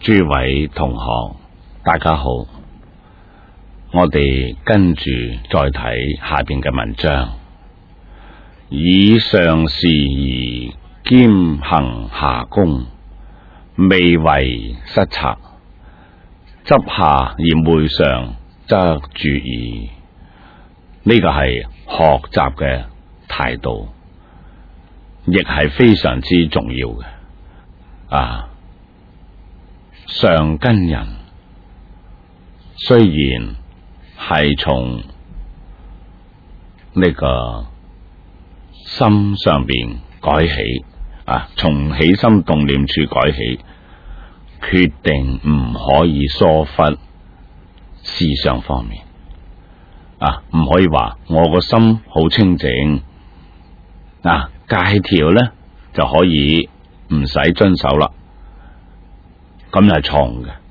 諸位同學，大家好，我哋跟住再睇下邊嘅文章。以上事宜兼行下功，未為失策，執下而昧上，則注意。呢個係學習嘅態度，亦係非常之重要嘅。上根人雖然係從呢個心上邊改起，從起心動念處改起，決定唔可以疏忽思想方面，唔可以話我個心好清淨，戒條咧就可以唔使遵守啦，咁係錯嘅。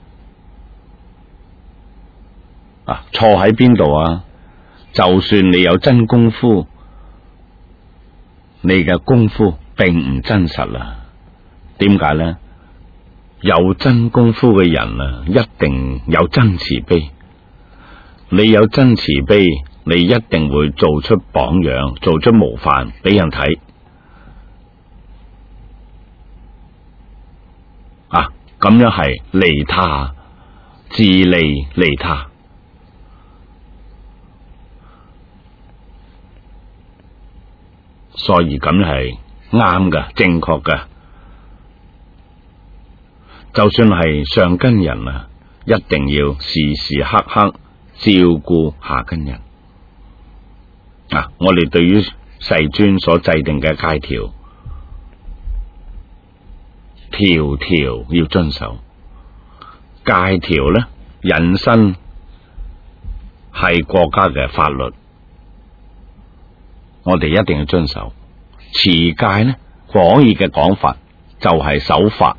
錯喺邊度啊？就算你有真功夫，你嘅功夫並唔真實啦。點解呢？有真功夫嘅人一定有真慈悲。你有真慈悲，你一定會做出榜樣，做出模範俾人睇。咁樣係利他，自利利他。所以咁係啱嘅，正確嘅。就算係上根人一定要時時刻刻照顧下根人。我哋對於世尊所制定嘅戒條，條條要遵守。戒條咧，引申係國家嘅法律，我哋一定要遵守。持戒呢，廣義嘅講法就係守法。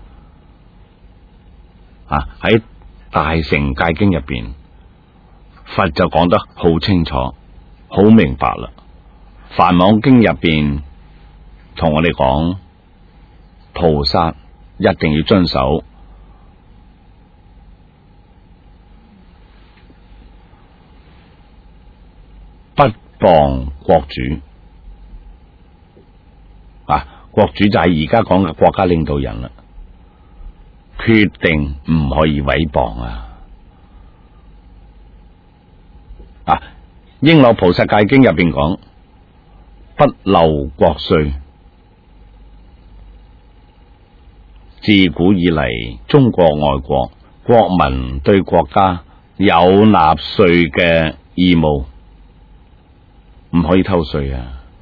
喺大乘戒經入邊，佛就講得好清楚，好明白啦。梵網經入邊同我哋講，菩薩一定要遵守不謗國主。國主就係而家講嘅國家領導人啦，決定唔可以毀謗應漏菩薩戒經入邊講，不漏國稅。自古以嚟，中國外國國民對國家有納稅嘅義務，唔可以偷稅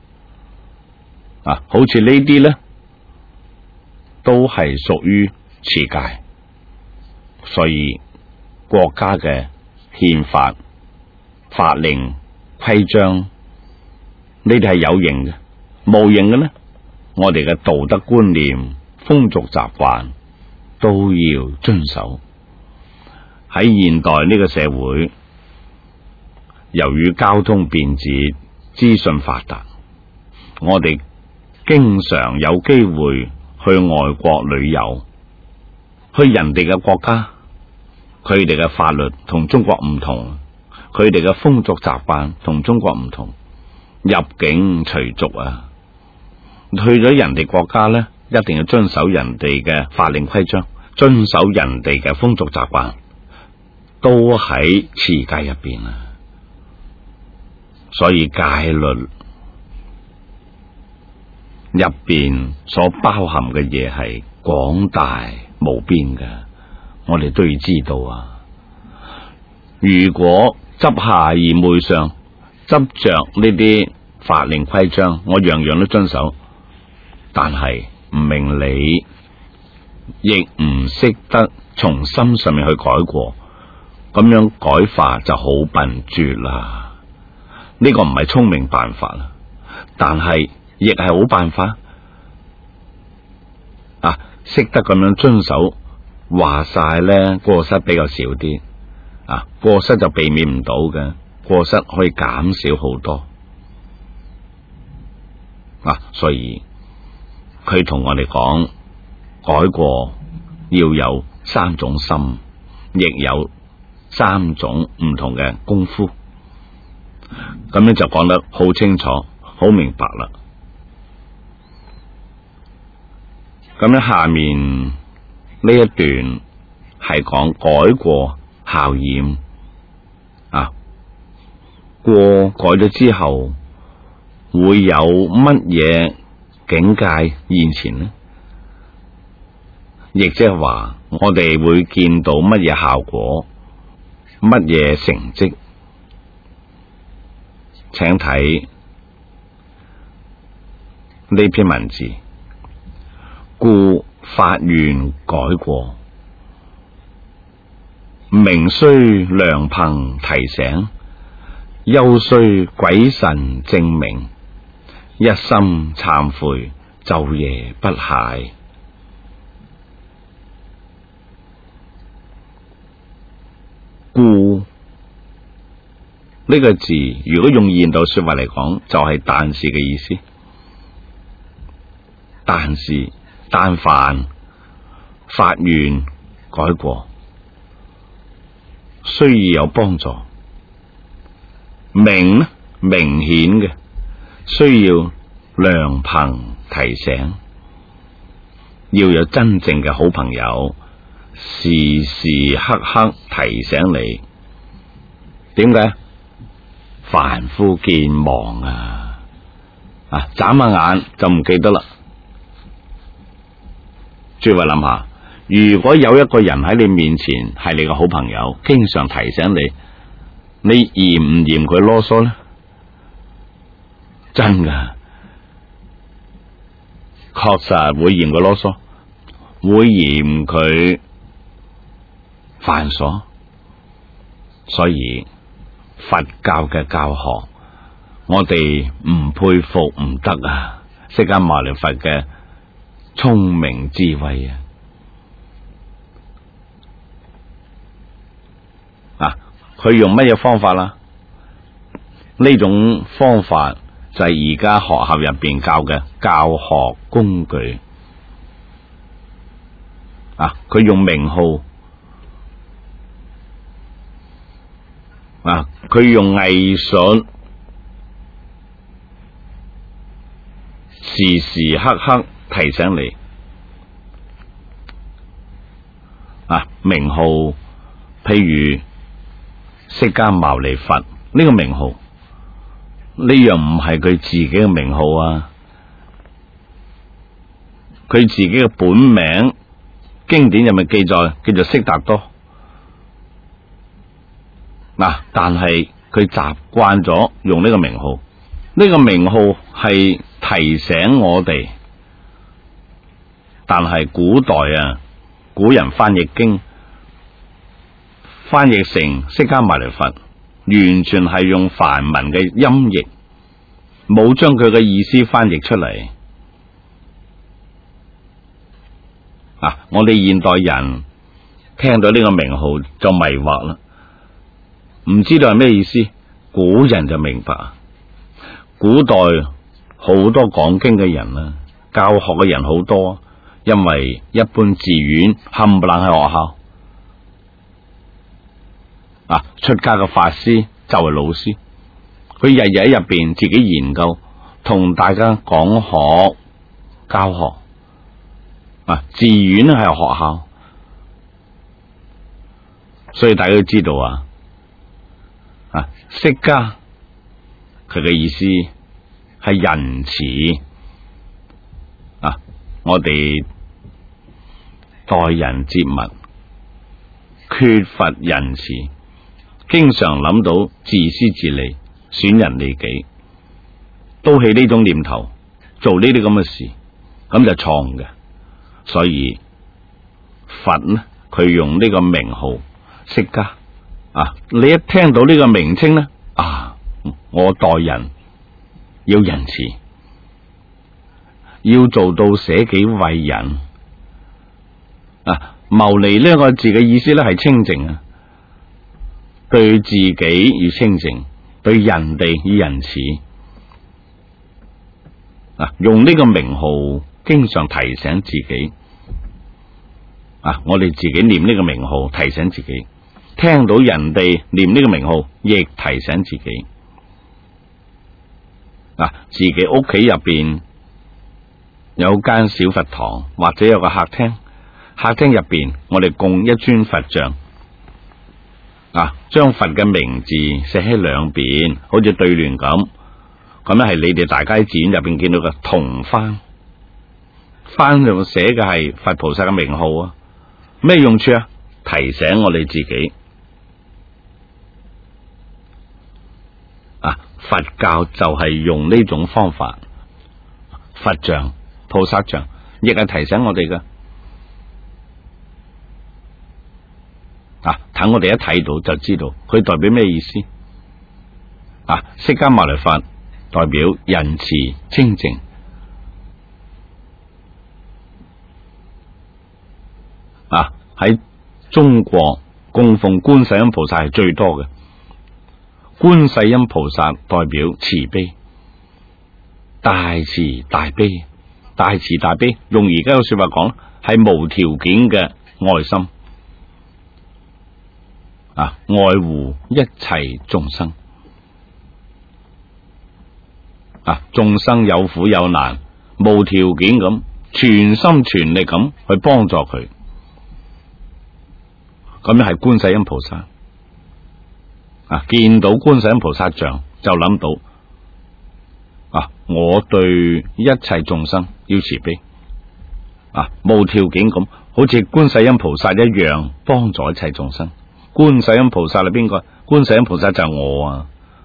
好似呢啲咧，都係屬於持戒。所以國家嘅憲法、法令、規章，呢啲係有形嘅。無形嘅呢，我哋嘅道德觀念、風俗習慣都要遵守。喺現代呢個社會，由於交通便捷、資訊發達，我哋經常有機會去外國旅遊，去人哋嘅國家，佢哋嘅法律同中國唔同，佢哋嘅風俗習慣同中國唔同，入境隨俗去咗人哋國家咧，一定要遵守人哋嘅法令規章，遵守人哋嘅風俗習慣，都喺持戒入邊所以戒律入邊所包含嘅嘢係廣大無邊嘅，我哋都要知道如果執下而昧上，執着呢啲法令規章，我樣樣都遵守，但係唔明理，亦唔識得從心上面去改過，咁樣改法就好笨拙啦。呢個唔係聰明辦法啦，但係亦係好辦法。識得咁樣遵守，話晒咧過失比較少啲，過失就避免唔到嘅，過失可以減少好多。所以佢同我哋講，改過要有三種心，亦有三種唔同嘅功夫。咁樣就講得好清楚，好明白啦。咁樣下面呢一段係講改過校驗啊，過改咗之後會有乜嘢境界現前呢？亦即係話我哋會見到乜嘢效果，乜嘢成績？請睇呢篇文字。故發願改過，名須良朋提醒，憂須鬼神證明，一心懺悔，晝夜不懈。故呢個字如果用現代說話嚟講，就係但是嘅意思。但是但凡發願改過，需要有幫助，明顯嘅需要良朋提醒，要有真正嘅好朋友時時刻刻提醒你。點解？凡夫健忘啊，眨下眼就唔記得啦。諸位諗下，如果有一個人喺你面前係你嘅好朋友，經常提醒你，你嫌唔嫌佢囉嗦呢？真噶，確實會嫌佢囉嗦，會嫌佢繁瑣。所以佛教嘅教學，我哋唔佩服唔得啊！釋迦牟尼佛嘅聰明智慧佢用乜嘢方法啦？呢種方法就係而家學校入邊教嘅教學工具佢用名號佢用藝術，時時刻刻提醒你名號，譬如釋迦牟尼佛呢個名號，呢樣唔係佢自己嘅名號佢自己嘅本名，經典有咪記載叫做悉達多但係佢習慣咗用呢個名號，呢個名號係提醒我哋。但係古代古人翻譯經，翻譯成釋迦牟尼佛，完全係用梵文嘅音譯，冇將佢嘅意思翻譯出嚟。我哋現代人聽到呢個名號就迷惑啦，唔知道係咩意思。古人就明白，古代好多講經嘅人教學嘅人好多，因為一般寺院冚唪唥喺學校出家嘅法師就係老師，佢日日喺入邊自己研究，同大家講學教學寺院係學校，所以大家都知道釋迦佢嘅意思係仁慈我哋待人接物缺乏仁慈，經常諗到自私自利、損人利己，都係呢種念頭，做呢啲咁嘅事，咁就錯嘅。所以佛呢，佢用呢個名號釋迦你一聽到呢個名稱呢，我待人要仁慈，要做到捨己為人牟尼呢個字嘅意思咧係清淨對自己要清淨，對人哋要仁慈用呢個名號經常提醒自己我哋自己念呢個名號，提醒自己；聽到人哋念呢個名號，亦提醒自己。自己屋企入邊有間小佛堂，或者有個客廳，客廳入邊我哋供一尊佛像，將佛嘅名字寫喺兩邊，好似對聯咁。咁咧係你哋大街寺院入邊見到嘅銅幡，幡上寫嘅係佛菩薩嘅名號啊。咩用處啊？提醒我哋自己。佛教就係用呢種方法，佛像、菩薩像，亦係提醒我哋嘅。等我哋一睇到就知道佢代表咩意思。釋迦牟尼佛代表仁慈清淨。喺中國供奉觀世音菩薩係最多嘅。觀世音菩薩代表慈悲，大慈大悲，大慈大悲。用而家嘅說話講，係無條件嘅愛心，愛護一切眾生。眾生有苦有難，無條件咁，全心全力咁去幫助佢，咁樣係觀世音菩薩。見到觀世音菩薩像就諗到，我對一切眾生要慈悲，無條件咁，好似觀世音菩薩一樣幫助一切眾生。觀世音菩薩係邊個？觀世音菩薩就係我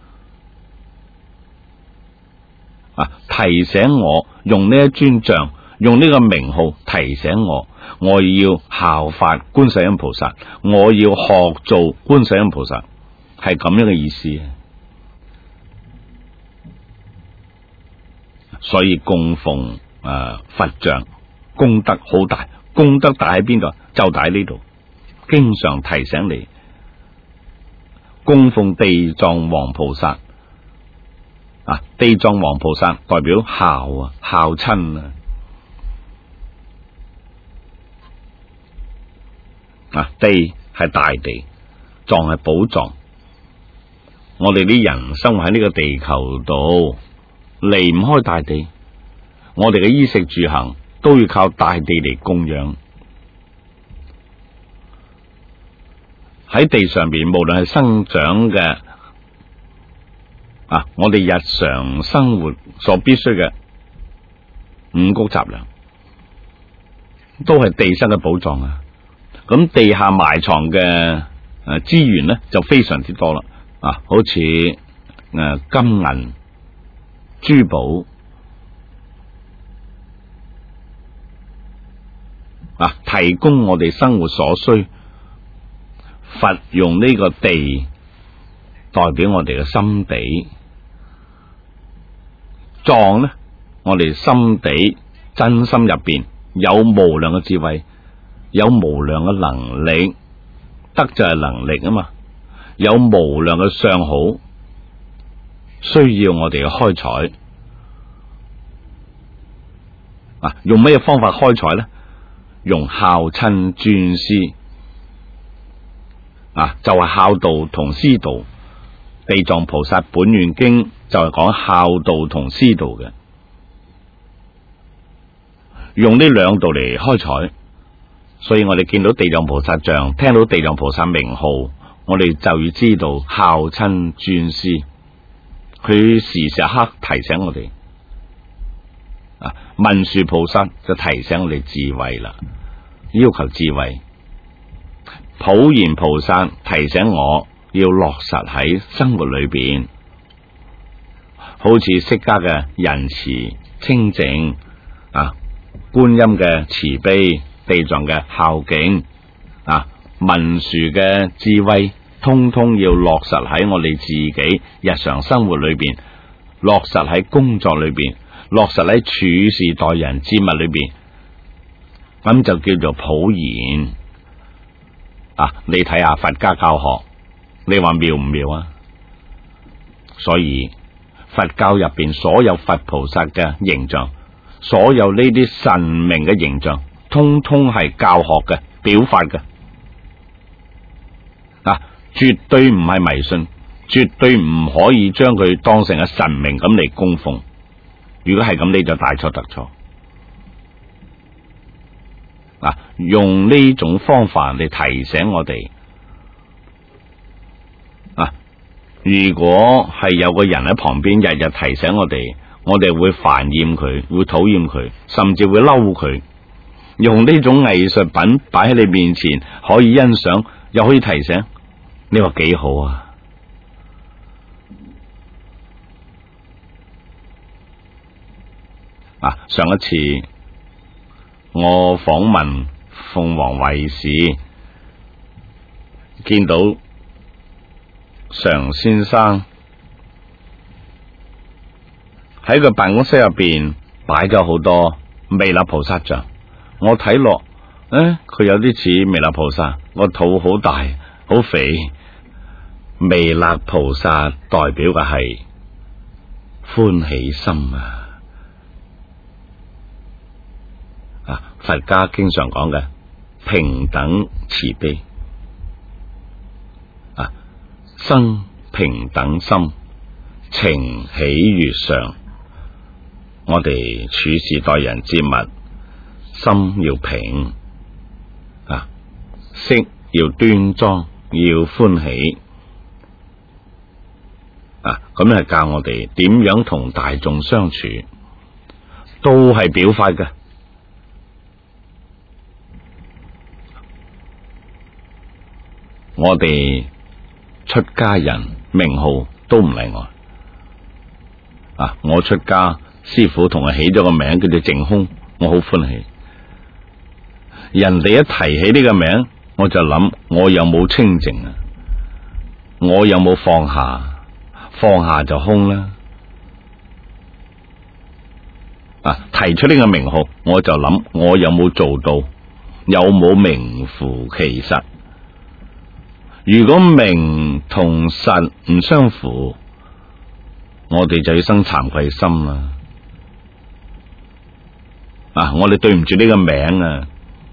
提醒我用呢一尊像，用呢個名號提醒我要效法觀世音菩薩，我要學做觀世音菩薩。係咁樣嘅意思，所以供奉佛像功德好大，功德大喺邊度？就大喺呢度，經常提醒你。供奉地藏王菩薩，地藏王菩薩代表孝親地係大地，藏係寶藏。我哋啲人生活喺呢個地球度，離唔開大地。我哋嘅衣食住行都要靠大地嚟供養。喺地上邊，無論係生長嘅我哋日常生活所必須嘅五穀雜糧，都係地生嘅寶藏。咁地下埋藏嘅資源呢，就非常之多啦。好似金銀珠寶提供我哋生活所需。佛用呢個地代表我哋嘅心地，藏呢，我哋心地真心入邊有無量嘅智慧，有無量嘅能力，德就係能力啊嘛。有無量嘅相好，需要我哋嘅開採。用咩方法開採呢？用孝親尊師，就係孝道同師道。地藏菩薩本願經就係講孝道同師道嘅，用呢兩道嚟開採。所以我哋見到地藏菩薩像，聽到地藏菩薩名號，我哋就要知道孝親尊師，佢時時刻提醒我哋。文殊菩薩就提醒我哋智慧啦，要求智慧。普賢菩薩提醒我要落實喺生活裏邊，好似釋迦嘅仁慈清淨，觀音嘅慈悲，地藏嘅孝敬，文殊嘅智慧，通通要落實喺我哋自己日常生活裏邊，落實喺工作裏邊，落實喺處事待人之物裏邊，咁就叫做普賢。你睇下佛家教學，你話妙唔妙啊？所以佛教入邊所有佛菩薩嘅形象，所有呢啲神明嘅形象，通通係教學嘅， 表法嘅，絕對唔係迷信，絕對唔可以將佢當成係神明咁嚟供奉。如果係咁，你就大錯特錯。用呢種方法嚟提醒我哋。如果係有個人喺旁邊日日提醒我哋，我哋會煩厭佢，會討厭佢，甚至會嬲佢。用呢種藝術品擺喺你面前，可以欣賞，又可以提醒，你話幾好啊？上一次我訪問鳳凰衛視，見到常先生喺個辦公室入邊擺咗好多彌勒菩薩像，我睇落，佢有啲似彌勒菩薩，個肚好大好肥。彌勒菩薩代表嘅係歡喜心佛家經常講嘅平等慈悲，生平等心，情喜如上。我哋處事待人接物，心要平，色要端莊，要歡喜，咁係教我哋點樣同大眾相處，都係表法嘅。我哋出家人名號都唔例外。我出家，師父同我起咗個名叫做淨空，我好歡喜。人哋一提起呢個名，我就諗我有冇清淨啊？我有冇放下？放下就空啦。提出呢個名號，我就諗我有冇做到？有冇名符其實？如果名同實唔相符，我哋就要生慚愧心啦。我哋對唔住呢個名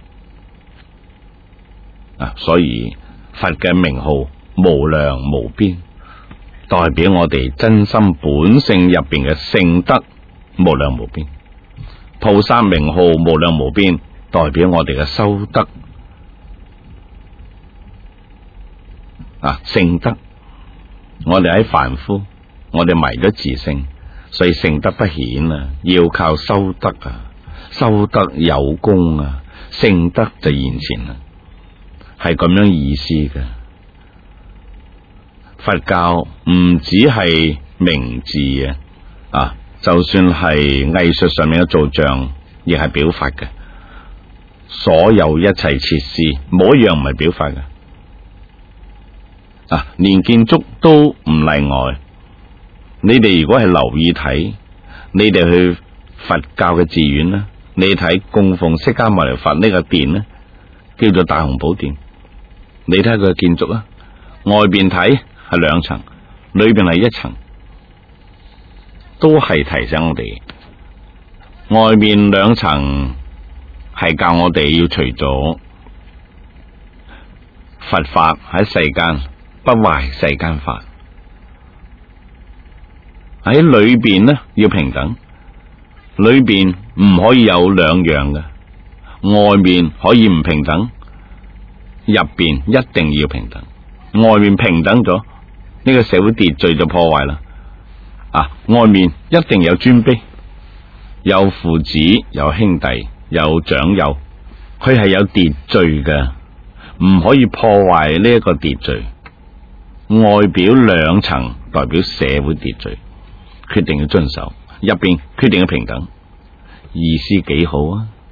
所以佛嘅名號無量無邊，代表我哋真心本性入邊嘅聖德無量無邊。菩薩名號無量無邊，代表我哋嘅修德聖德。我哋喺凡夫，我哋迷咗自性，所以聖德不顯要靠修德修德有功聖德就現前啦，係咁樣意思嘅。佛教唔只係名字就算係藝術上面嘅造像，亦係表法嘅。所有一切設施，冇一樣唔係表法嘅。連建築都唔例外。你哋如果係留意睇，你哋去佛教嘅寺院咧，你睇供奉釋迦牟尼佛呢個殿咧，叫做大雄寶殿。你睇佢嘅建築外邊睇係兩層，裏邊係一層，都係提醒我哋，外面兩層係教我哋要除咗佛法喺世間，不壞世間法。喺裏邊呢要平等，裏邊唔可以有兩樣嘅，外面可以唔平等，入邊一定要平等。外面平等咗，呢個社會秩序就破壞啦。外面一定有尊卑，有父子，有兄弟，有長幼，佢係有秩序嘅，唔可以破壞呢一個秩序。外表兩層代表社會秩序，決定要遵守，入邊決定要平等，意思幾好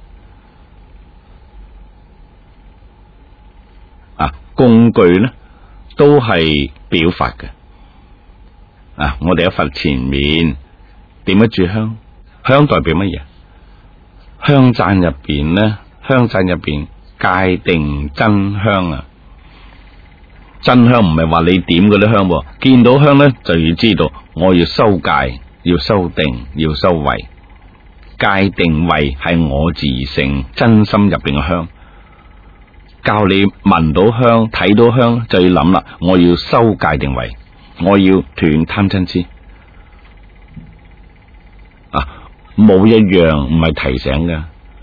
工具呢都係表法嘅。我哋喺佛前面點一炷香，香代表乜嘢？香讚入邊呢，香讚入邊界定真香真香唔係話你點嗰啲香，見到香呢就要知道我要修戒，要修定，要修慧。戒定慧係我自性真心入邊嘅香。 教你聞到香睇到香就要諗啦，我要修戒定慧，我要斷貪嗔癡冇一樣唔係提醒嘅。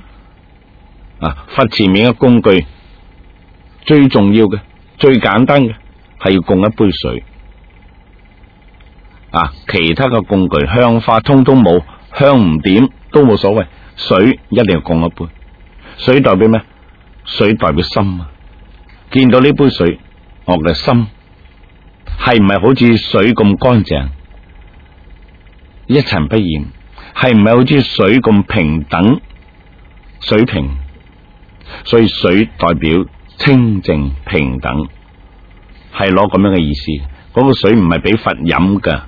佛前面嘅工具最重要嘅最簡單嘅係要供一杯水其他嘅工具香花通通冇，香唔點都冇所謂，水一定要供一杯。水代表咩？水代表心見到呢杯水，我嘅心係唔係好似水咁乾淨一塵不染，係唔係好似水咁平等水平？所以水代表清淨平等，係攞咁樣嘅意思。嗰個水唔係俾佛飲嘅，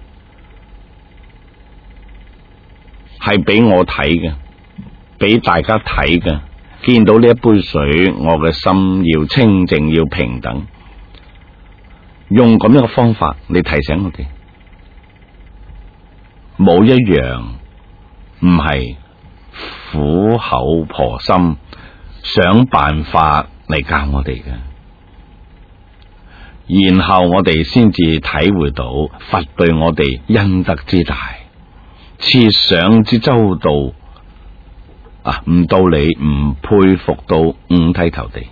係俾我睇嘅，俾大家睇嘅。見到呢一杯水，我嘅心要清淨，要平等。用咁樣嘅方法嚟提醒我哋，冇一樣唔係苦口婆心想辦法嚟教我哋嘅，然後我哋先至體會到佛對我哋恩德之大，設想之周到唔到你唔佩服到五體投地。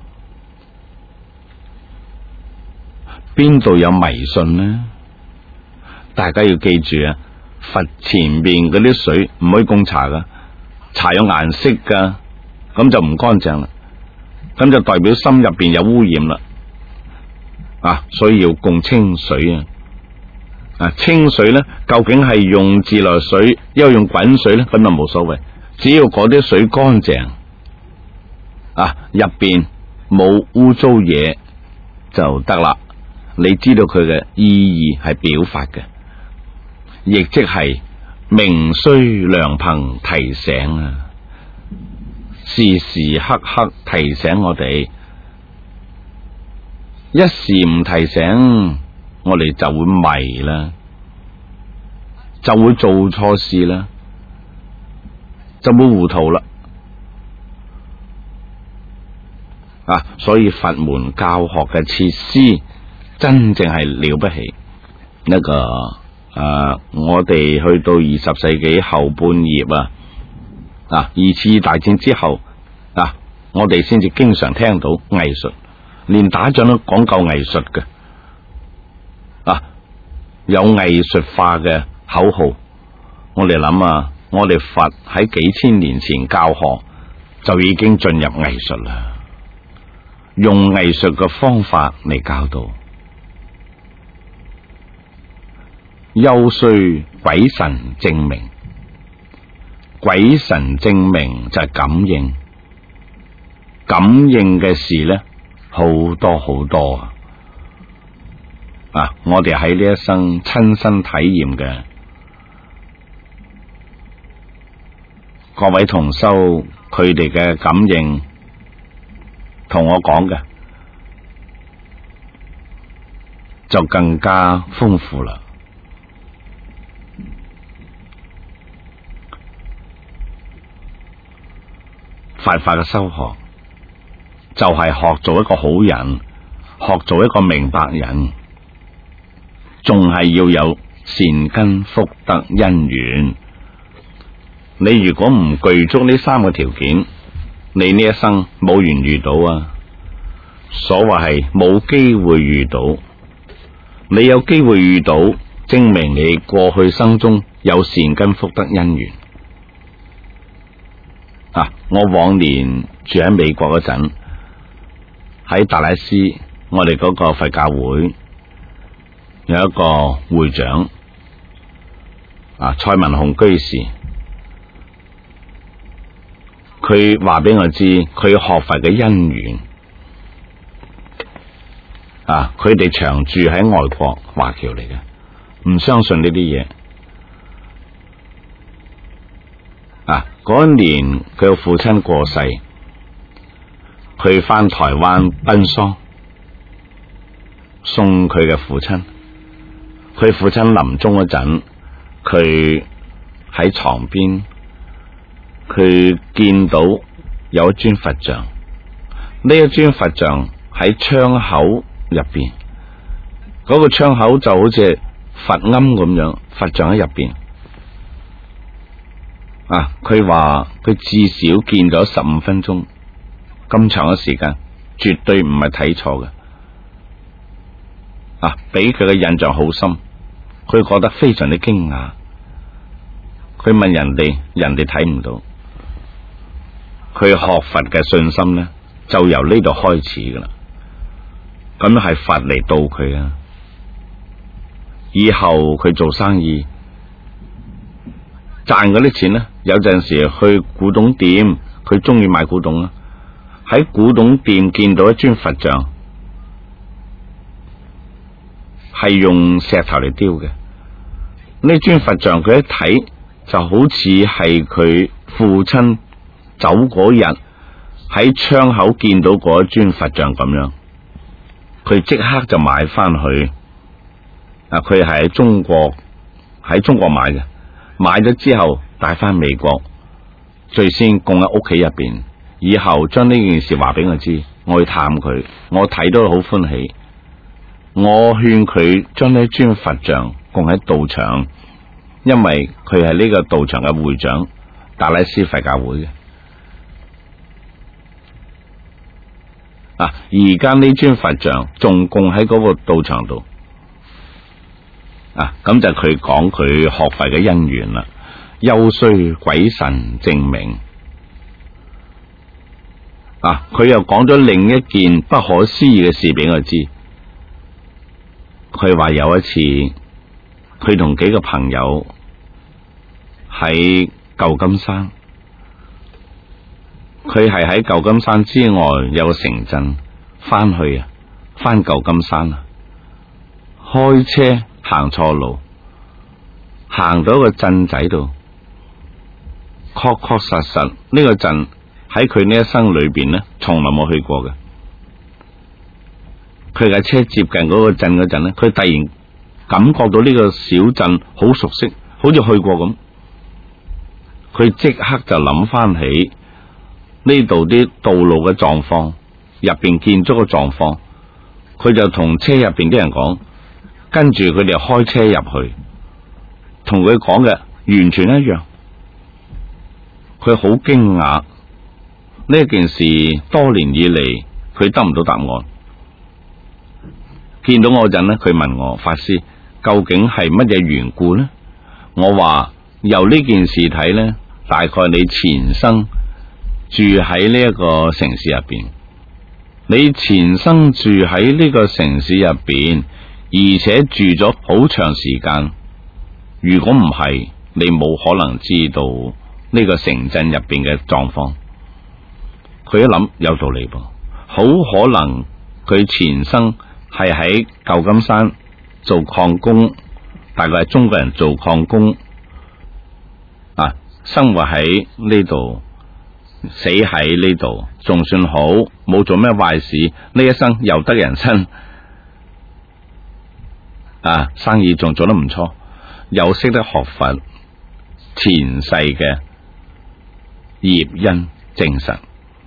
邊度有迷信呢？大家要記住佛前面嗰啲水唔可以供茶噶，茶有顏色噶，咁就唔乾淨啦，咁就代表心入邊有污染啦。所以要供清水清水呢，究竟係用自來水，又用滾水呢？咁就冇所謂，只要嗰啲水乾淨入邊冇污糟嘢就得啦。你知道佢嘅意義係表法嘅，亦即係名須良朋提醒時時刻刻提醒我哋。一時唔提醒，我哋就會迷啦，就會做錯事啦，就會糊塗啦。所以佛門教學嘅設施真正係了不起。我哋去到20世紀後半葉二次大戰之後我哋先至經常聽到藝術，連打仗都講究藝術嘅有藝術化嘅口號。我哋諗我哋佛喺幾千年前教學就已經進入藝術啦，用藝術嘅方法嚟教導。又須鬼神證明，鬼神證明就係感應，感應嘅事呢，好多好多我哋喺呢一生親身體驗嘅，各位同修佢哋嘅感應同我講嘅就更加豐富啦。佛法嘅修學就係學做一個好人，學做一個明白人，仲係要有善根福德因緣。你如果唔具足呢3個條件，你呢一生冇緣遇到所謂係冇機會遇到。你有機會遇到，證明你過去生中有善根福德因緣。我往年住喺美國嗰陣，喺達拉斯，我哋嗰個佛教會有一個會長蔡文雄居士，佢話俾我知佢學佛嘅因緣。佢哋長住喺外國，華僑嚟嘅，唔相信呢啲嘢。嗰一年佢嘅父親過世，佢返台灣奔喪，送佢嘅父親。佢父親臨終嗰陣，佢喺床邊，佢見到有一尊佛像， 呢一尊佛像喺窗口入邊，嗰個窗口就好似佛龕咁樣，佛像喺入邊。佢話佢至少見咗15分鐘，咁長嘅時間，絕對唔係睇錯嘅。俾佢嘅印象好深，佢覺得非常之驚訝。佢問人哋，人哋睇唔到。佢學佛嘅信心呢，就由呢度開始噶啦。咁係佛嚟導佢啊！以後佢做生意賺嗰啲錢呢，有陣時去古董店，佢中意買古董啊。喺古董店見到一尊佛像，係用石頭嚟雕嘅。呢尊佛像佢一睇就好似係佢父親走嗰日喺窗口見到嗰一尊佛像咁樣，佢即刻就買翻去。佢係喺中國買嘅，買咗之後帶翻美國，最先供喺屋企入邊，以後將呢件事話俾我知，我去探佢，我睇到好歡喜。我勸佢將呢尊佛像供喺道場，因為佢係呢個道場嘅會長，達拉斯佛教會嘅。而家呢尊佛像仲供喺嗰個道場度。咁就佢講佢學佛嘅因緣啦。休須鬼神證明。佢又講咗另一件不可思議嘅事俾我知。佢話有一次，佢同幾個朋友喺舊金山，佢係喺舊金山之外有個城鎮翻舊金山啊，開車行錯路，行到一個鎮仔度，確確實實呢個鎮喺佢呢一生裏邊呢，從來冇去過嘅。佢架車接近嗰個鎮嗰陣呢，佢突然感覺到呢個小鎮好熟悉，好似去過咁。佢即刻就諗翻起呢度啲道路嘅狀況，入邊建築嘅狀況，佢就同車入邊啲人講，跟住佢哋開車入去，同佢講嘅完全一樣。佢好驚訝，呢件事多年以嚟佢得唔到答案。見到我陣呢，佢問我，法師究竟係乜嘢緣故呢？我話由呢件事睇呢，大概你前生住喺呢一個城市入邊，你前生住喺呢個城市入邊，而且住咗好長時間。如果唔係，你冇可能知道呢個城鎮入邊嘅狀況。佢一諗有道理噃，好可能佢前生係喺舊金山做礦工，大概係中國人做礦工生活喺呢度，死喺呢度，仲算好，冇做咩壞事，呢一生又得人身，生意仲做得唔錯，又識得學佛，前世嘅業因證實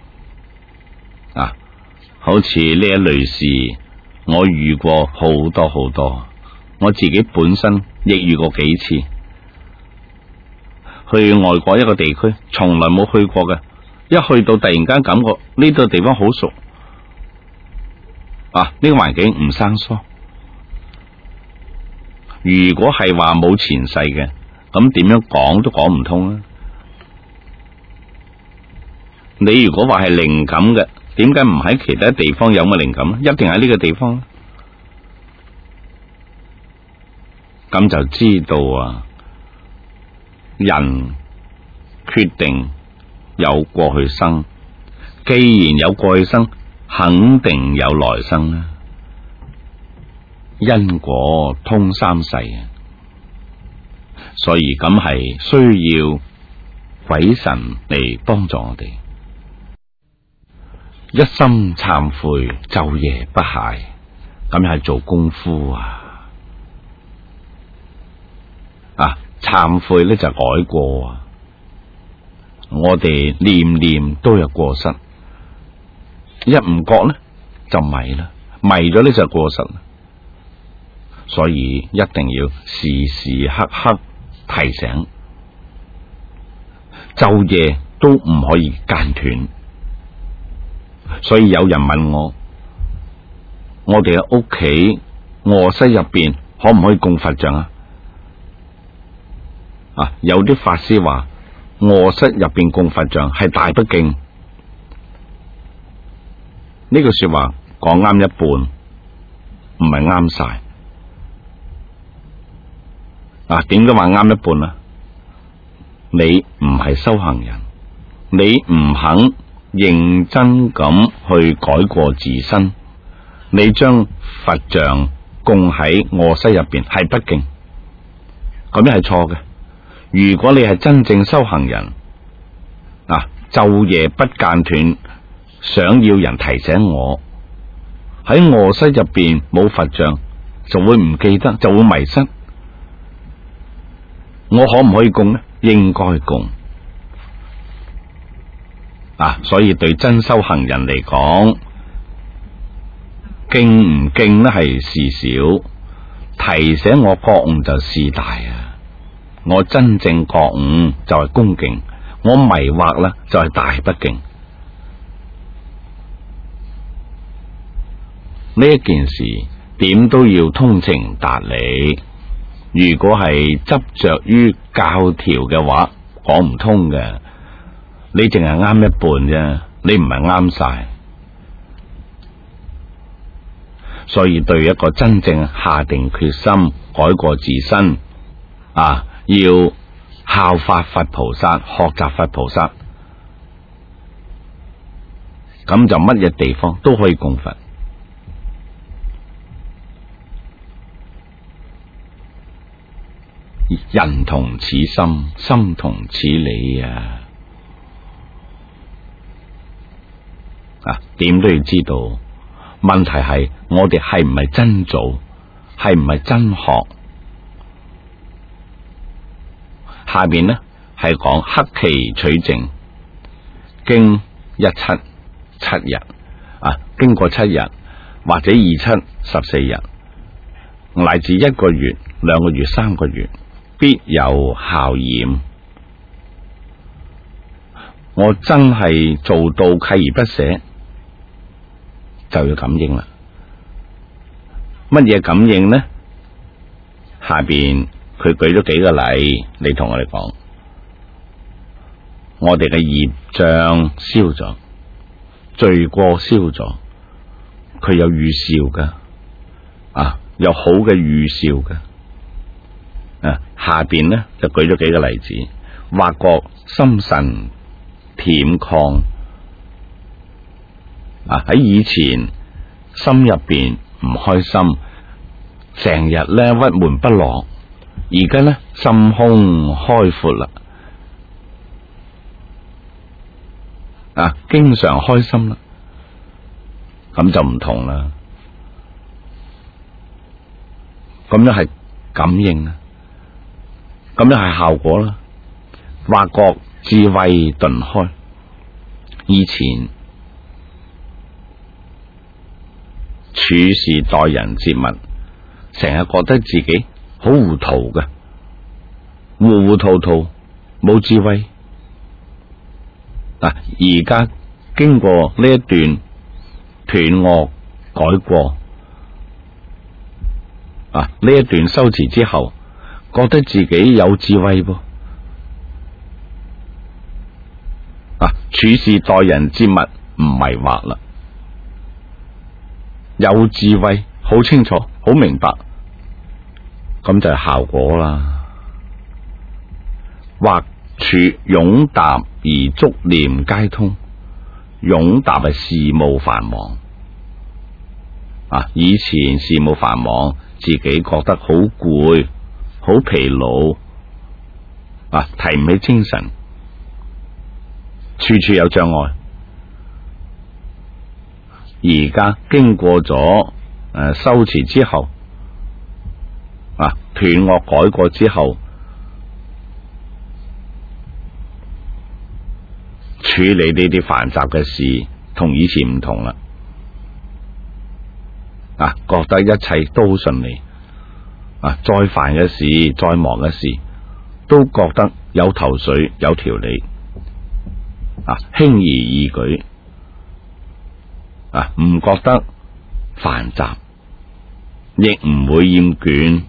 好似呢一類事，我遇過好多好多，我自己本身亦遇過幾次。去外國一個地區，從來冇去過嘅，一去到突然間感覺呢度地方好熟，呢個環境唔生疏。如果係話冇前世嘅，咁點樣講都講唔通啊！你如果話係靈感嘅，點解唔喺其他地方有乜靈感？一定喺呢個地方，咁就知道人決定有過去生，既然有過去生，肯定有來生啦。因果通三世，所以咁係需要鬼神嚟幫助我哋，一心懺悔，晝夜不懈，咁係做功夫懺悔呢就改過我哋念念都有過失， 一唔覺呢就迷啦，迷咗呢就過失啦。所以一定要時時刻刻提醒，晝夜都唔可以間斷。所以有人問我哋嘅屋企臥室入邊可唔可以供佛像啊？有啲法師話臥室入邊供佛像係大不敬。呢句說話講啱一半，唔係啱晒。點解話啱一半啊？你唔係修行人，你唔肯認真咁去改過自身，你將佛像供喺臥室入邊係不敬，咁樣係錯嘅。如果你係真正修行人，晝夜不間斷，想要人提醒我喺臥室入邊冇佛像，就會唔記得，就會迷失。我可唔可以供呢？應該供。所以對真修行人嚟講，敬唔敬呢係事小，提醒我覺悟就事大啊！我真正覺悟就係恭敬，我迷惑啦就係大不敬。呢一件事點都要通情達理。如果係執着於教條嘅話，講唔通嘅。你淨係啱一半啫，你唔係啱晒。所以對一個真正下定決心改過自身，要效法佛菩薩，學習佛菩薩，咁就乜嘢地方都可以供佛。人同此心，心同此理啊！點都要知道，問題係我哋係唔係真做，係唔係真學？下邊呢係講克期取證，經七日，經過7日或者27、14日，乃至1個月、2個月、3個月，必有效驗。我真係做到鍥而不捨，就要感應啦。乜嘢感應呢？下邊佢舉咗幾個例，你同我哋講，我哋嘅業障消咗，罪過消咗，佢有預兆噶，有好嘅預兆噶。下邊呢就舉咗幾個例子，或覺心神恬曠，喺以前心入邊唔開心，成日咧鬱悶不樂，而家咧心胸開闊啦，經常開心啦，咁就唔同啦，咁樣係感應啊，咁樣係效果啦。或覺智慧頓開，以前處事待人接物，成日覺得自己好糊塗嘅，糊糊塗塗，冇智慧。而家經過呢一段斷惡改過，呢一段修持之後，覺得自己有智慧噃。處事待人接物唔迷惑啦，有智慧，好清楚，好明白，咁就係效果啦。或處冗沓而觸念皆通，冗沓係事務繁忙，以前事務繁忙，自己覺得好攰，好疲勞，提唔起精神。處處有障礙，而家經過咗修持之後，斷惡改過之後，處理呢啲繁雜嘅事， 同以前唔同啦。覺得一切都好順利。再煩嘅事，再忙嘅事，都覺得有頭緒，有條理。輕而易舉。唔覺得繁雜，亦唔會厭倦，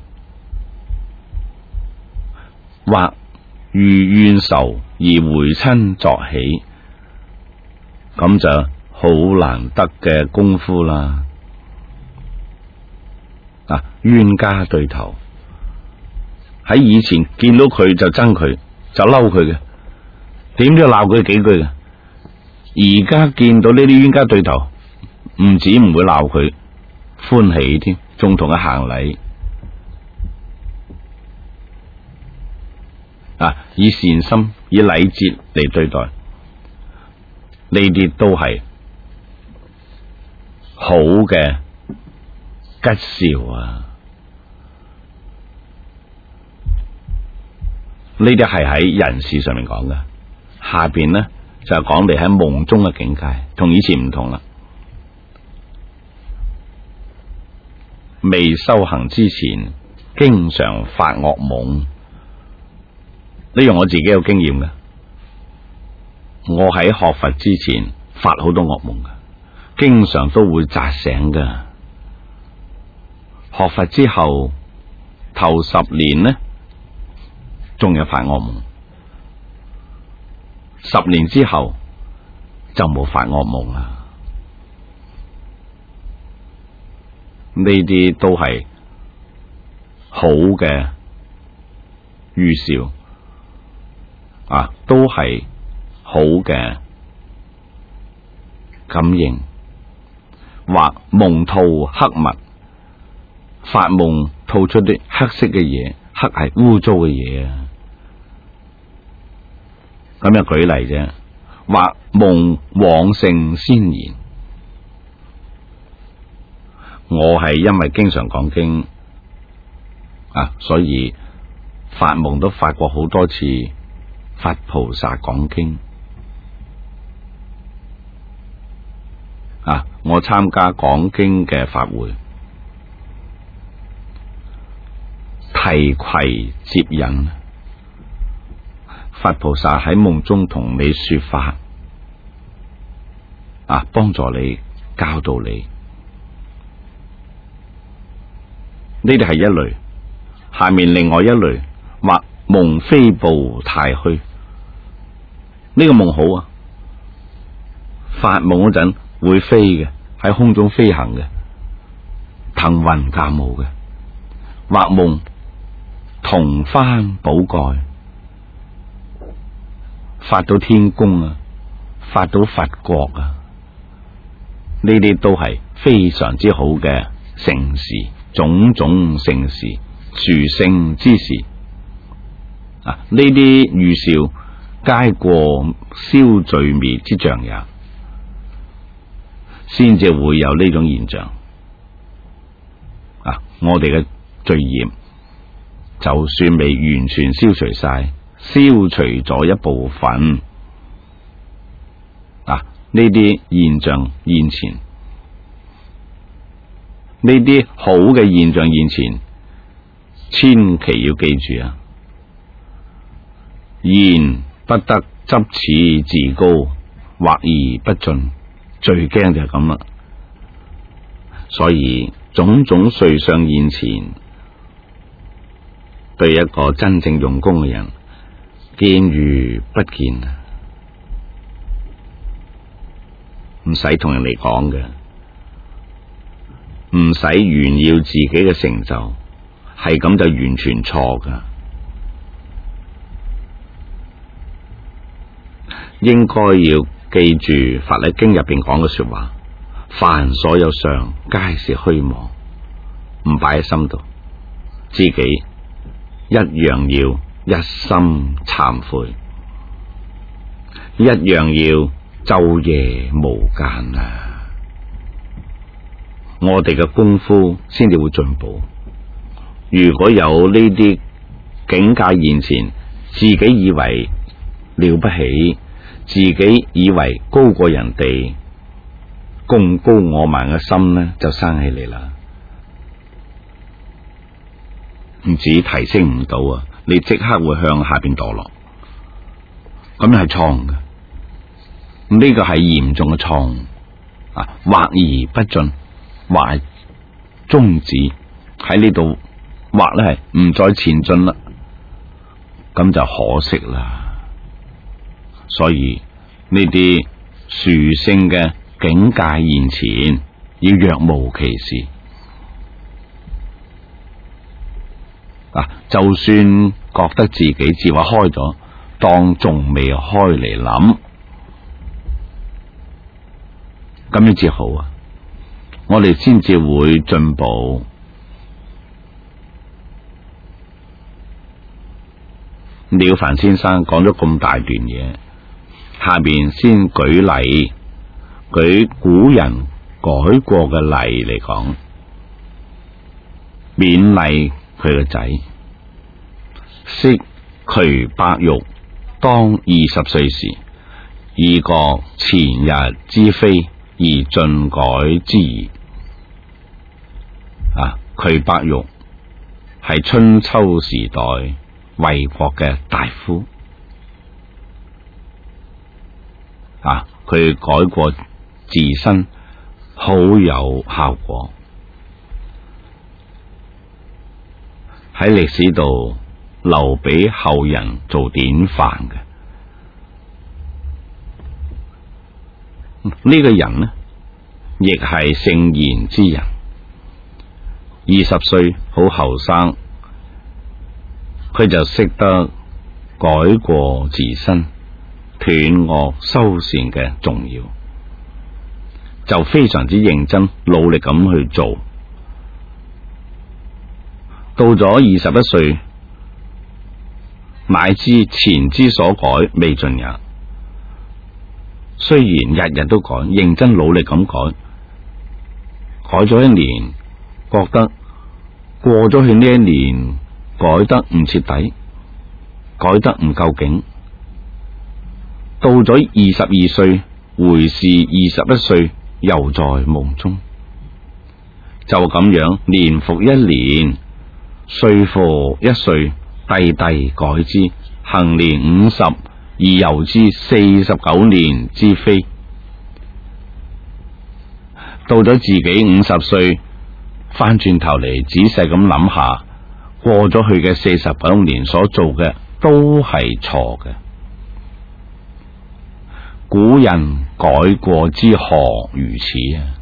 或遇怨愁而回親作喜，咁就好難得嘅功夫啦。冤家對頭，喺以前見到佢就憎佢，就嬲佢嘅，點都要鬧佢幾句嘅。而家見到呢啲冤家對頭，唔止唔會鬧佢，歡喜添，仲同佢行禮。以善心、以禮節嚟對待，呢啲都係好嘅吉兆啊！呢啲係喺人事上面講嘅，下邊呢就係講你喺夢中嘅境界，同以前唔同啦。未修行之前，經常發惡夢，呢樣我自己有經驗嘅。我喺學佛之前發好多惡夢嘅，經常都會扎醒嘅。學佛之後頭10年呢，仲有發惡夢，10年之後就冇發惡夢啦。呢啲都係好嘅預兆，都係好嘅感應。或夢吐黑物，發夢吐出啲黑色嘅嘢，黑係污糟嘅嘢啊！咁樣舉例啫。或夢往聖先賢，我係因為經常講經所以發夢都發過好多次佛菩薩講經。我參加講經嘅法會，提攜接引，佛菩薩喺夢中同你說法，幫助你，教導你。呢啲係一類。下面另外一類，或夢飛步太虛，呢個夢好啊，發夢嗰陣會飛嘅，喺空中飛行嘅，騰雲駕霧嘅。或夢銅幡寶蓋，發到天宮啊，發到佛國啊，呢啲都係非常之好嘅盛事，種種盛事，殊勝之事。呢啲預兆皆過消罪滅之象也，先至會有呢種現象。我哋嘅罪業就算未完全消除晒，消除咗一部分，呢啲現象現前，呢啲好嘅現象現前，千祈要記住啊！言不得執此自高，或而不進，最驚就係咁啦。所以種種瑞相現前，對一個真正用功嘅人，見如不見，唔使同人哋講嘅，唔使炫耀自己嘅成就，係咁就完全錯噶。應該要記住佛喺經入邊講嘅說話，凡所有相皆是虛妄，唔擺喺心度，自己一樣要一心懺悔，一樣要晝夜無間啊！我哋嘅功夫先至會進步。如果有呢啲境界現前，自己以為了不起，自己以為高過人哋， 貢高我慢嘅心呢就生起嚟啦。唔止提升唔到啊，你即刻會向下邊墮落，咁樣係錯誤嘅。呢個係嚴重嘅錯誤啊！惑而不進，惑係終止喺呢度，惑咧係唔再前進啦，咁就可惜啦。所以呢啲殊勝嘅境界現前，要若無其事啊！就算覺得自己智慧開咗，當仲未開嚟諗。咁樣至好啊！我哋先至會進步。了凡先生講咗咁大段嘢，下邊先舉例，舉古人改過嘅例嚟講，勉勵佢個仔。昔瞿伯玉當20歲時，已覺前日之非，而盡改之矣。瞿伯玉係春秋時代衛國嘅大夫。佢改過自身，好有效果，喺歷史度留俾後人做典範嘅。呢個人呢，亦係聖賢之人。20歲好後生，佢就識得改過自新，斷惡修善嘅重要，就非常之認真努力咁去做。到咗21歲，乃知前之所改未盡也。雖然日日都改，認真努力咁改，改咗1年，覺得過咗去呢1年改得唔徹底，改得唔夠勁。到咗22歲，回視21歲，又在夢中。就咁樣年復1年，歲復1歲，遞遞改之，行年50，而猶知49年之非。到咗自己50歲，翻轉頭嚟仔細咁諗下，過咗去嘅49年所做嘅都係錯嘅。古人改過之何如此啊！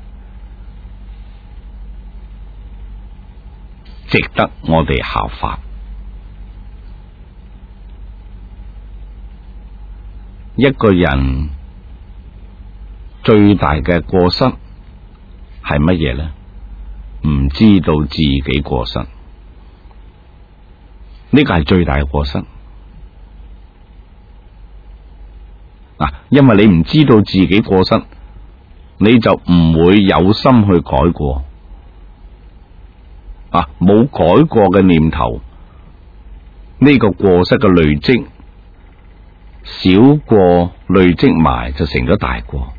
值得我哋效法。一個人最大嘅過失係乜嘢呢？唔知道自己過失，呢個係最大嘅過失。因為你唔知道自己過失，你就唔會有心去改過。冇改過嘅念頭，呢個過失嘅累積，小過累積埋就成咗大過，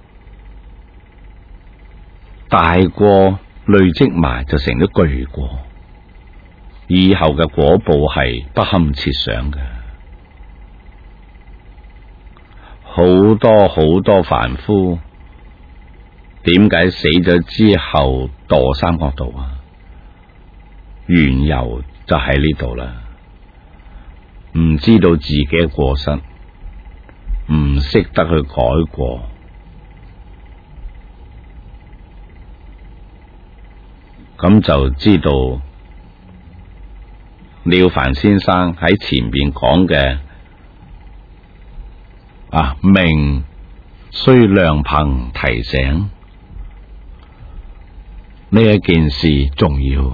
大過累積埋就成咗巨過，以後嘅果報係不堪設想嘅。好多好多凡夫，點解死咗之後墮三惡道啊？緣由就喺呢度啦，唔知道自己嘅過失，唔識得去改過，咁就知道了凡先生喺前邊講嘅明須良朋提醒呢一件事重要。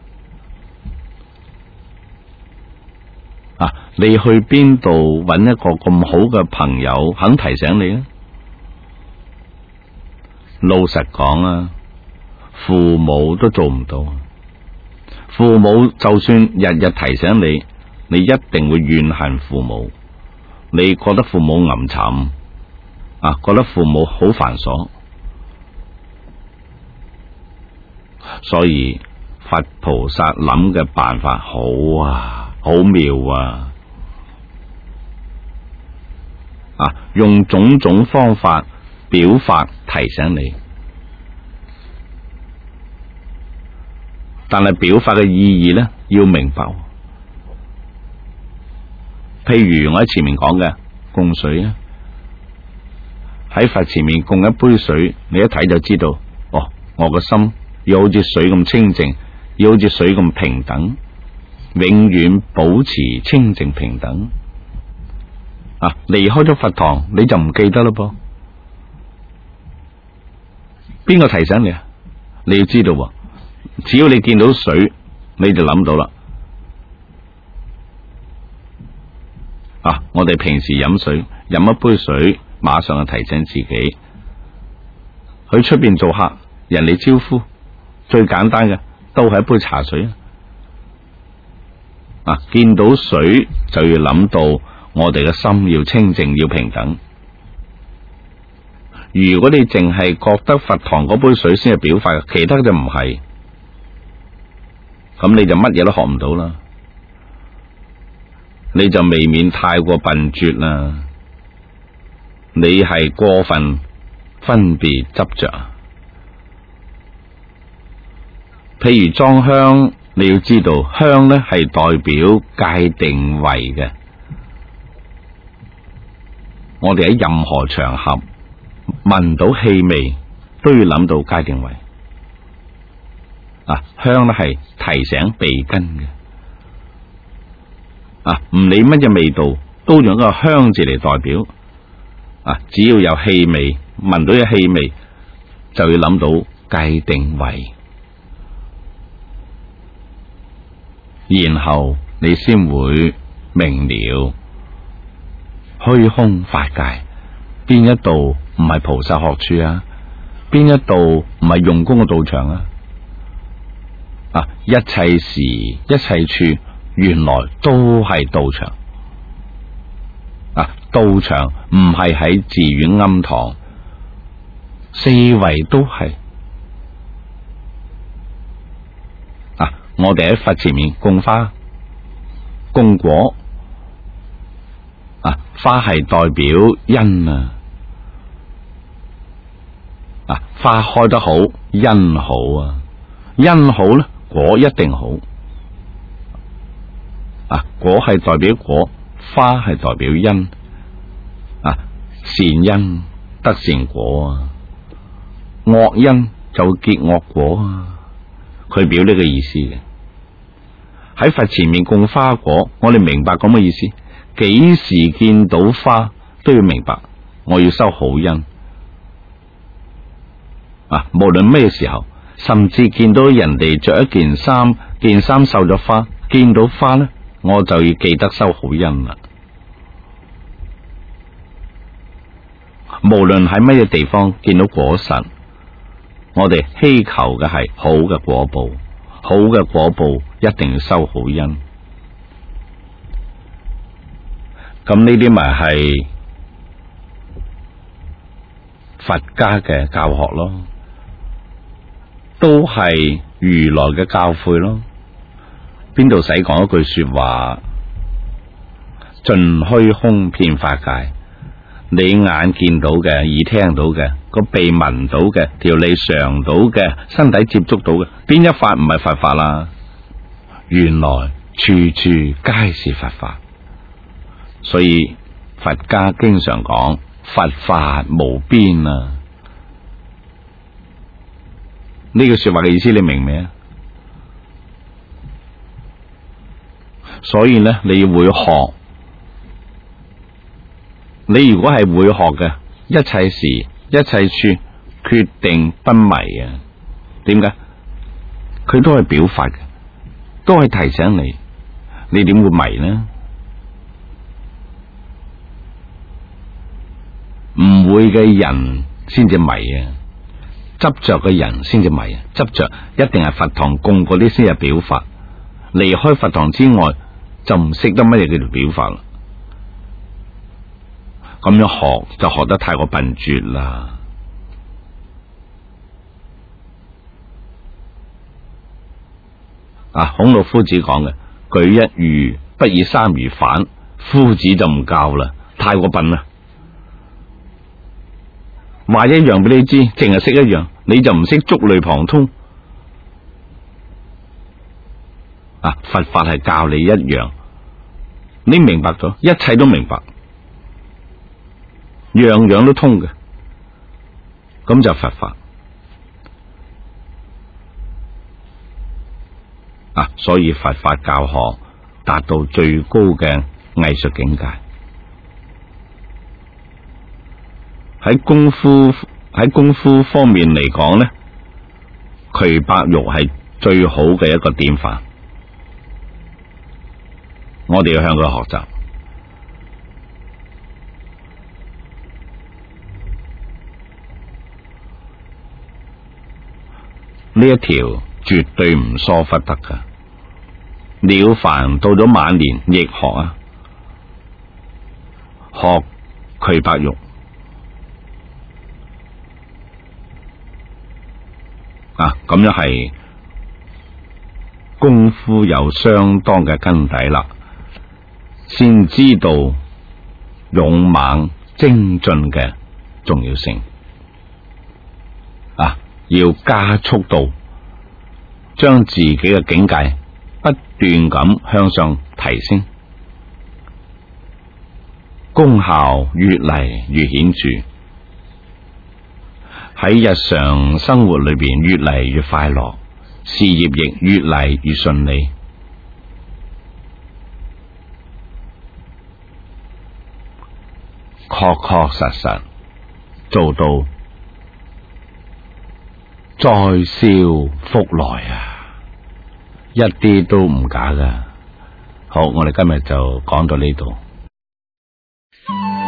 你去邊度揾一個咁好嘅朋友肯提醒你呢？老實講啊，父母都做唔到。父母就算日日提醒你，你一定會怨恨父母。你覺得父母陰沉，覺得父母好繁瑣， 所以佛菩薩諗嘅辦法好啊，好妙啊！用種種方法表法提醒你，但係表法嘅意義呢，要明白。譬如我喺前面講嘅供水啊，喺佛前面供一杯水，你一睇就知道，我個心要好似水咁清淨，要好似水咁平等，永遠保持清淨平等。離開咗佛堂你就唔記得咯噃。邊個提醒你啊？你要知道，只要你見到水，你就諗到啦。我哋平時飲水，飲一杯水，馬上就提醒自己。去出邊做客，人哋招呼，最簡單嘅都係一杯茶水啊！見到水就要諗到我哋嘅心要清淨，要平等。如果你淨係覺得佛堂嗰杯水先係表法，其他就唔係，咁你就乜嘢都學唔到啦，你就未免太過笨拙啦，你係過分分別執着。譬如裝香，你要知道香呢係代表界定位嘅。我哋喺任何場合聞到氣味，都要諗到界定位。香呢係提醒鼻根嘅。唔理乜嘢味道，都用一個香字嚟代表。只要有氣味，聞到有氣味，就要諗到界定位，然後你先會明了虛空法界，邊一度唔係菩薩學處啊？邊一度唔係用功嘅道場啊？一切時一切處，原來都係道場。道場唔係喺寺院庵堂，四圍都係。我哋喺佛前面供花、供果。花係代表因啊！花開得好，因好啊！因好咧，果一定好。果係代表果，花係代表因。善因得善果啊，惡因就會結惡果啊。佢表呢個意思嘅。喺佛前面供花果，我哋明白咁嘅意思。幾時見到花都要明白，我要修好因。無論咩時候，甚至見到人哋着一件衫，件衫繡咗花，見到花呢，我就要記得修好因啦。無論喺乜嘢地方見到果實，我哋希求嘅係好嘅果報，好嘅果報一定要修好因。咁呢啲咪係佛家嘅教學咯，都係如來嘅教誨咯。邊度使講一句說話，盡虛空遍法界。你眼見到嘅，耳聽到嘅，個鼻聞到嘅，條脷嘗到嘅，身體接觸到嘅，邊一法唔係佛法啦？原來處處皆是佛法。所以佛家經常講佛法無邊啊！呢句說話嘅意思你明未啊？所以呢，你會學。你如果係會學嘅，一切時一切處決定不迷啊！點解？佢都係表法嘅，都係提醒你，你點會迷呢？唔會嘅人先至迷啊，執着嘅人先至迷啊！執着一定係佛堂供嗰啲先係表法，離開佛堂之外就唔識得乜嘢叫做表法啦。咁樣學就學得太過笨拙啦。 孔老夫子講嘅，舉一隅不以三隅反，夫子就唔教啦，太過笨啦。話一樣俾你知，淨係識一樣，你就唔識觸類旁通。佛法係教你一樣，你明白咗，一切都明白，樣樣都通嘅，咁就佛法。所以佛法教學達到最高嘅藝術境界。喺功夫方面嚟講呢，瞿伯玉係最好嘅一個典範，我哋要向佢學習。呢一條絕對唔疏忽得噶。了凡到咗晚年亦學學瞿伯玉。咁樣係功夫有相當嘅根底啦，先知道勇猛精進嘅重要性。要加速度，將自己嘅境界不斷咁向上提升，功效越嚟越顯著，喺日常生活裏邊越嚟越快樂，事業亦越嚟越順利。確確實實做到再笑福來一啲都唔假噶。好，我哋今日就講到呢度。